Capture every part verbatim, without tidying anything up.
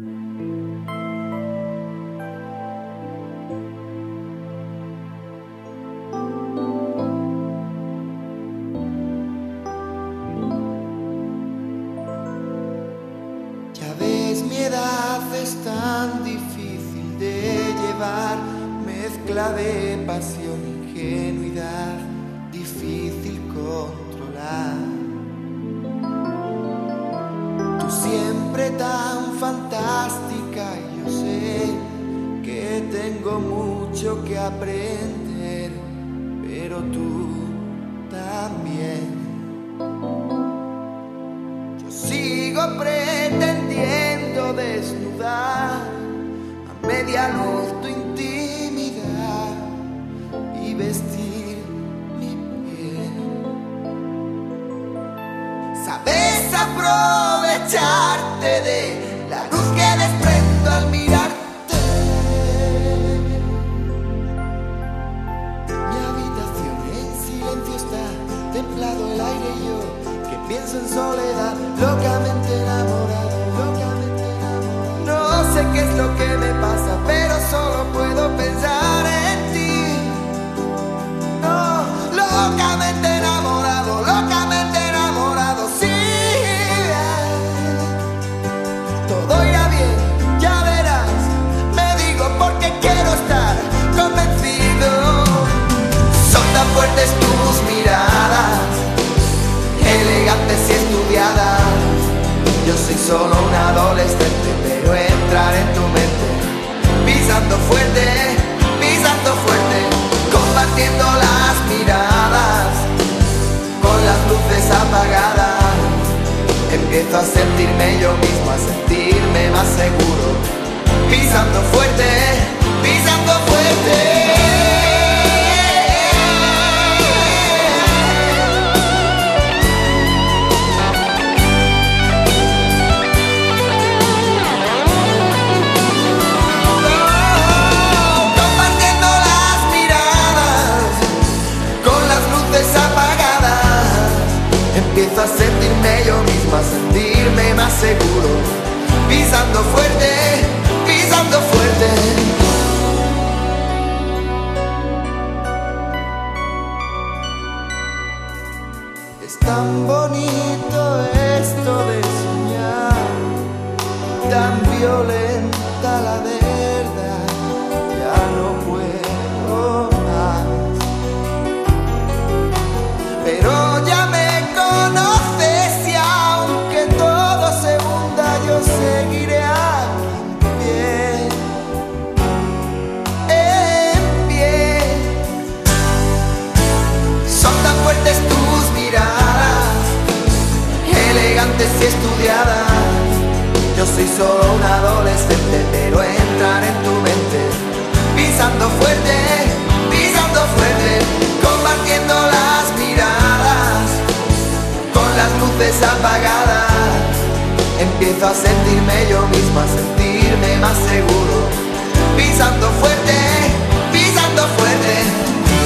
Ya ves, mi edad es tan difícil de llevar, mezcla de pasión, ingenuidad, difícil controlar. Tú siempre tan fantástica, y yo sé que tengo mucho que aprender, pero tú también. Yo sigo pretendiendo desnudar a media luz tu intimidad y vestir mi piel. Sabes aprovecharte de la luz que desprendo al mirarte. Mi habitación en silencio está, templado el aire y yo que pienso en soledad, locamente enamorado, locamente enamorado. No sé qué es lo que me pasa, pero solo puedo pensar en ti. No, locamente enamorado, locamente enamorado, sí. Todo irá bien, ya verás, me digo porque quiero estar convencido. Son tan fuertes tus miradas, elegantes y estudiadas. Yo soy solo un adolescente, pero entrar en tu mente, pisando fuerte, pisando fuerte, compartiendo las miradas, con las luces apagadas. Empiezo a sentirme yo mismo, a sentirme más seguro, pisando fuerte, pisando fuerte. Empiezo a sentirme yo mismo, a sentirme más seguro, pisando fuerte, pisando fuerte. Es tan bonito esto de soñar, tan violenta la verdad, ya no puedo más. Pero ya me conoces y aunque todo se hunda, yo seguiré aquí en pie, en pie. Son tan fuertes tus miradas, elegantes y estudiadas. Yo soy solo un adolescente, pero entrar en tu mente, pisando fuerte, pisando fuerte, compartiendo las miradas, con las luces apagadas. Empiezo a sentirme yo mismo, a sentirme más seguro, pisando fuerte, pisando fuerte.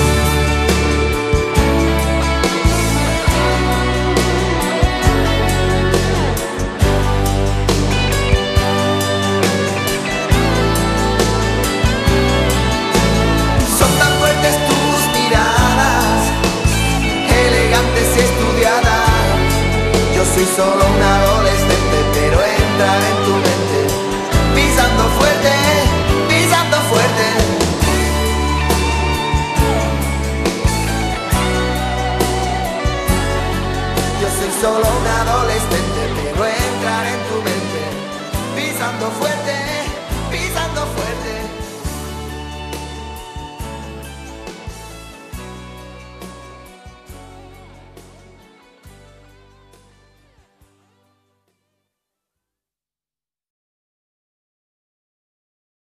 Soy solo un adolescente, pero entrar en tu mente, pisando fuerte, pisando fuerte. Yo soy solo un adolescente, pero entrar en tu mente, pisando fuerte, pisando